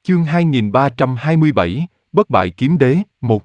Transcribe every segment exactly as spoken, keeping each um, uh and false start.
Chương hai nghìn ba trăm hai mươi bảy, Bất bại kiếm đế, một.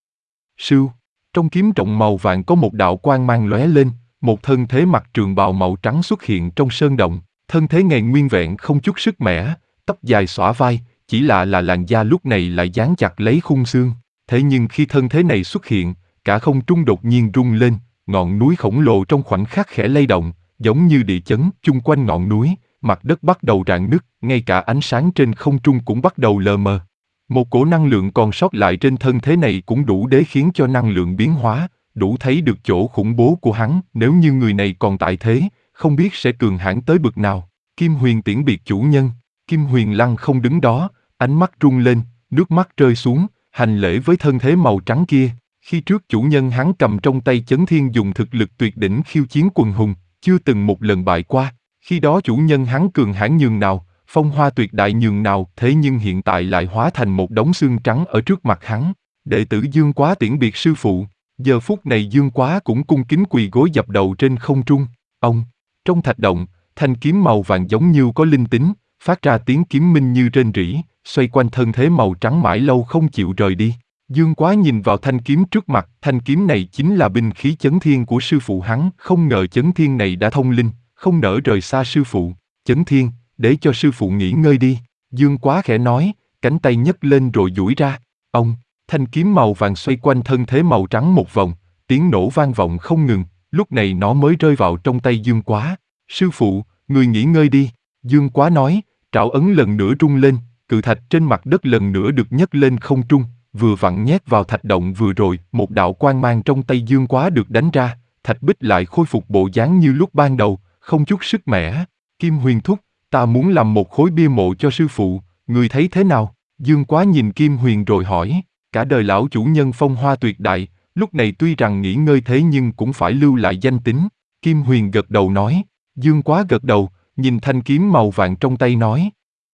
Sưu, trong kiếm rộng màu vàng có một đạo quang mang lóe lên, một thân thế mặc trường bào màu trắng xuất hiện trong sơn động, thân thế ngày nguyên vẹn không chút sức mẻ, tóc dài xõa vai, chỉ lạ là làn da lúc này lại dán chặt lấy khung xương. Thế nhưng khi thân thế này xuất hiện, cả không trung đột nhiên rung lên, ngọn núi khổng lồ trong khoảnh khắc khẽ lay động, giống như địa chấn. Chung quanh ngọn núi, mặt đất bắt đầu rạn nứt, ngay cả ánh sáng trên không trung cũng bắt đầu lờ mờ. Một cổ năng lượng còn sót lại trên thân thế này cũng đủ để khiến cho năng lượng biến hóa, đủ thấy được chỗ khủng bố của hắn. Nếu như người này còn tại thế, không biết sẽ cường hãn tới bực nào. Kim Huyền tiễn biệt chủ nhân. Kim Huyền lăng không đứng đó, ánh mắt rung lên, nước mắt rơi xuống, hành lễ với thân thế màu trắng kia. Khi trước chủ nhân hắn cầm trong tay Chấn Thiên dùng thực lực tuyệt đỉnh khiêu chiến quần hùng, chưa từng một lần bại qua. Khi đó chủ nhân hắn cường hãn nhường nào, phong hoa tuyệt đại nhường nào, thế nhưng hiện tại lại hóa thành một đống xương trắng ở trước mặt hắn. Đệ tử Dương Quá tiễn biệt sư phụ. Giờ phút này Dương Quá cũng cung kính quỳ gối dập đầu trên không trung. Ông, trong thạch động, thanh kiếm màu vàng giống như có linh tính, phát ra tiếng kiếm minh như rên rỉ, xoay quanh thân thế màu trắng mãi lâu không chịu rời đi. Dương Quá nhìn vào thanh kiếm trước mặt, thanh kiếm này chính là binh khí Chấn Thiên của sư phụ hắn, không ngờ Chấn Thiên này đã thông linh, không nỡ rời xa sư phụ. Chấn Thiên, để cho sư phụ nghỉ ngơi đi. Dương Quá khẽ nói, cánh tay nhấc lên rồi duỗi ra. Ông, thanh kiếm màu vàng xoay quanh thân thế màu trắng một vòng, tiếng nổ vang vọng không ngừng, lúc này nó mới rơi vào trong tay Dương Quá. Sư phụ, người nghỉ ngơi đi. Dương Quá nói, trảo ấn lần nữa rung lên, cự thạch trên mặt đất lần nữa được nhấc lên không trung, vừa vặn nhét vào thạch động vừa rồi, một đạo quang mang trong tay Dương Quá được đánh ra, thạch bích lại khôi phục bộ dáng như lúc ban đầu, không chút sức mẻ. Kim Huyền thúc, ta muốn làm một khối bia mộ cho sư phụ, người thấy thế nào? Dương Quá nhìn Kim Huyền rồi hỏi, cả đời lão chủ nhân phong hoa tuyệt đại, lúc này tuy rằng nghỉ ngơi thế nhưng cũng phải lưu lại danh tính. Kim Huyền gật đầu nói. Dương Quá gật đầu, nhìn thanh kiếm màu vàng trong tay nói,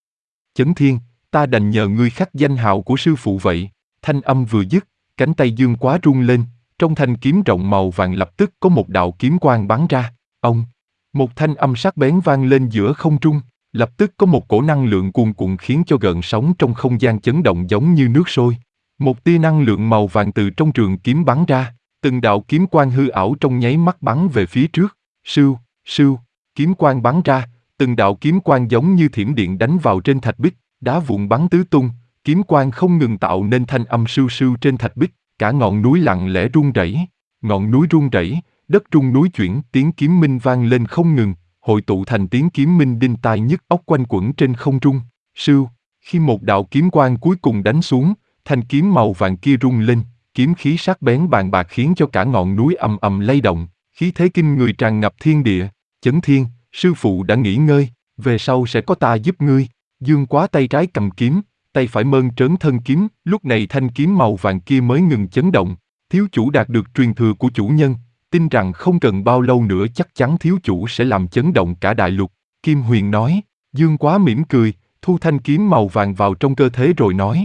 Chấn Thiên, ta đành nhờ ngươi khắc danh hào của sư phụ vậy. Thanh âm vừa dứt, cánh tay Dương Quá rung lên, trong thanh kiếm rộng màu vàng lập tức có một đạo kiếm quang bắn ra. Ông, một thanh âm sắc bén vang lên giữa không trung, lập tức có một cổ năng lượng cuồn cuộn khiến cho gợn sóng trong không gian chấn động giống như nước sôi. Một tia năng lượng màu vàng từ trong trường kiếm bắn ra, từng đạo kiếm quang hư ảo trong nháy mắt bắn về phía trước. Sưu, sưu, kiếm quang bắn ra, từng đạo kiếm quang giống như thiểm điện đánh vào trên thạch bích, đá vụn bắn tứ tung, kiếm quang không ngừng tạo nên thanh âm sưu sưu trên thạch bích, cả ngọn núi lặng lẽ rung rẩy. Ngọn núi rung rẩy, đất rung núi chuyển, tiếng kiếm minh vang lên không ngừng, hội tụ thành tiếng kiếm minh đinh tai nhức óc quanh quẩn trên không trung. Sưu, khi một đạo kiếm quang cuối cùng đánh xuống, thanh kiếm màu vàng kia rung lên, kiếm khí sắc bén bàn bạc khiến cho cả ngọn núi ầm ầm lay động, khí thế kinh người tràn ngập thiên địa. Chấn Thiên, sư phụ đã nghỉ ngơi, về sau sẽ có ta giúp ngươi. Dương Quá tay trái cầm kiếm, tay phải mơn trớn thân kiếm, lúc này thanh kiếm màu vàng kia mới ngừng chấn động. Thiếu chủ đạt được truyền thừa của chủ nhân, tin rằng không cần bao lâu nữa chắc chắn thiếu chủ sẽ làm chấn động cả đại lục. Kim Huyền nói. Dương Quá mỉm cười, thu thanh kiếm màu vàng vào trong cơ thể rồi nói,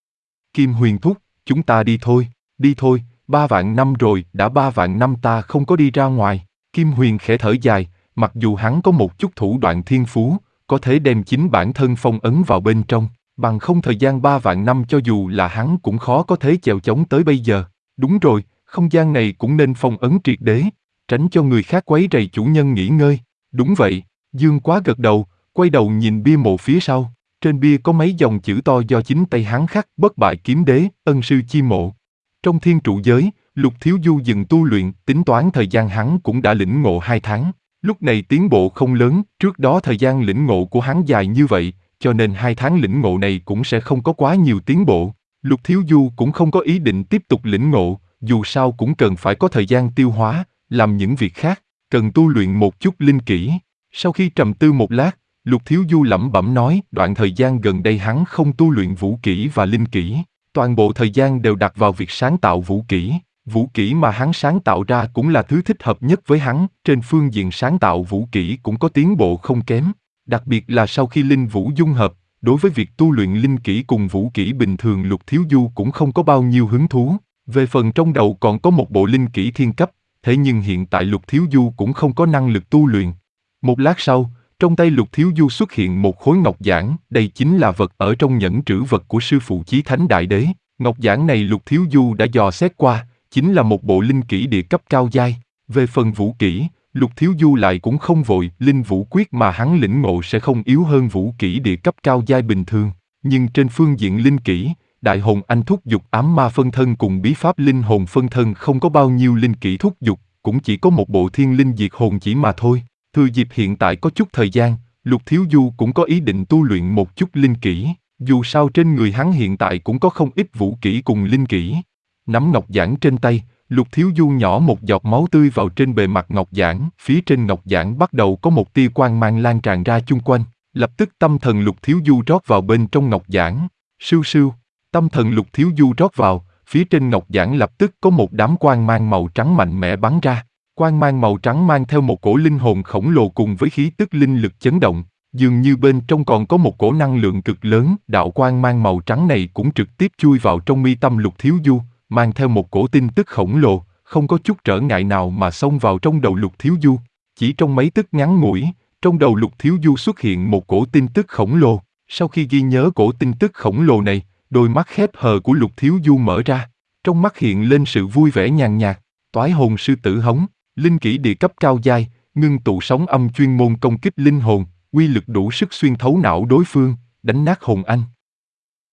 Kim Huyền thúc, chúng ta đi thôi, đi thôi, ba vạn năm rồi, đã ba vạn năm ta không có đi ra ngoài. Kim Huyền khẽ thở dài, mặc dù hắn có một chút thủ đoạn thiên phú, có thể đem chính bản thân phong ấn vào bên trong, bằng không thời gian ba vạn năm cho dù là hắn cũng khó có thể chèo chống tới bây giờ. Đúng rồi, không gian này cũng nên phong ấn triệt để, tránh cho người khác quấy rầy chủ nhân nghỉ ngơi. Đúng vậy, Dương Quá gật đầu, quay đầu nhìn bia mộ phía sau, trên bia có mấy dòng chữ to do chính tay hắn khắc, bất bại kiếm đế, ân sư chi mộ. Trong thiên trụ giới, Lục Thiếu Du dừng tu luyện, tính toán thời gian hắn cũng đã lĩnh ngộ hai tháng. Lúc này tiến bộ không lớn, trước đó thời gian lĩnh ngộ của hắn dài như vậy, cho nên hai tháng lĩnh ngộ này cũng sẽ không có quá nhiều tiến bộ. Lục Thiếu Du cũng không có ý định tiếp tục lĩnh ngộ, dù sao cũng cần phải có thời gian tiêu hóa, làm những việc khác, cần tu luyện một chút linh kỹ. Sau khi trầm tư một lát, Lục Thiếu Du lẩm bẩm nói, đoạn thời gian gần đây hắn không tu luyện vũ kỹ và linh kỹ, toàn bộ thời gian đều đặt vào việc sáng tạo vũ kỹ. Vũ kỹ mà hắn sáng tạo ra cũng là thứ thích hợp nhất với hắn, trên phương diện sáng tạo vũ kỹ cũng có tiến bộ không kém. Đặc biệt là sau khi linh vũ dung hợp, đối với việc tu luyện linh kỹ cùng vũ kỹ bình thường Lục Thiếu Du cũng không có bao nhiêu hứng thú. Về phần trong đầu còn có một bộ linh kỹ thiên cấp, thế nhưng hiện tại Lục Thiếu Du cũng không có năng lực tu luyện. Một lát sau, Trong tay Lục Thiếu Du xuất hiện một khối ngọc giản, đây chính là vật ở trong nhẫn trữ vật của sư phụ Chí Thánh Đại Đế. Ngọc giản này Lục Thiếu Du đã dò xét qua, chính là một bộ linh kỹ địa cấp cao giai. Về phần vũ kỹ, Lục Thiếu Du lại cũng không vội, linh vũ quyết mà hắn lĩnh ngộ sẽ không yếu hơn vũ kỹ địa cấp cao giai bình thường. Nhưng trên phương diện linh kỹ, Đại Hồn Anh thúc dục ám ma phân thân cùng bí pháp linh hồn phân thân không có bao nhiêu linh kỹ thúc dục, cũng chỉ có một bộ thiên linh diệt hồn chỉ mà thôi. Thừa dịp hiện tại có chút thời gian, Lục Thiếu Du cũng có ý định tu luyện một chút linh kỹ, dù sao trên người hắn hiện tại cũng có không ít vũ kỹ cùng linh kỹ. Nắm ngọc giản trên tay, Lục Thiếu Du nhỏ một giọt máu tươi vào trên bề mặt ngọc giản, phía trên ngọc giản bắt đầu có một tia quang mang lan tràn ra chung quanh, lập tức tâm thần Lục Thiếu Du rót vào bên trong ngọc giản. Sưu sưu, tâm thần Lục Thiếu Du rót vào, phía trên ngọc giản lập tức có một đám quang mang màu trắng mạnh mẽ bắn ra. Quang mang màu trắng mang theo một cổ linh hồn khổng lồ cùng với khí tức linh lực chấn động, dường như bên trong còn có một cổ năng lượng cực lớn. Đạo quang mang màu trắng này cũng trực tiếp chui vào trong mi tâm Lục Thiếu Du, mang theo một cổ tin tức khổng lồ, không có chút trở ngại nào mà xông vào trong đầu Lục Thiếu Du. Chỉ trong mấy tức ngắn ngủi, trong đầu Lục Thiếu Du xuất hiện một cổ tin tức khổng lồ. Sau khi ghi nhớ cổ tin tức khổng lồ này, đôi mắt khép hờ của Lục Thiếu Du mở ra, trong mắt hiện lên sự vui vẻ nhàn nhạt. Toái hồn sư tử hống, linh kỹ địa cấp cao giai, ngưng tụ sóng âm chuyên môn công kích linh hồn, uy lực đủ sức xuyên thấu não đối phương, đánh nát hồn anh.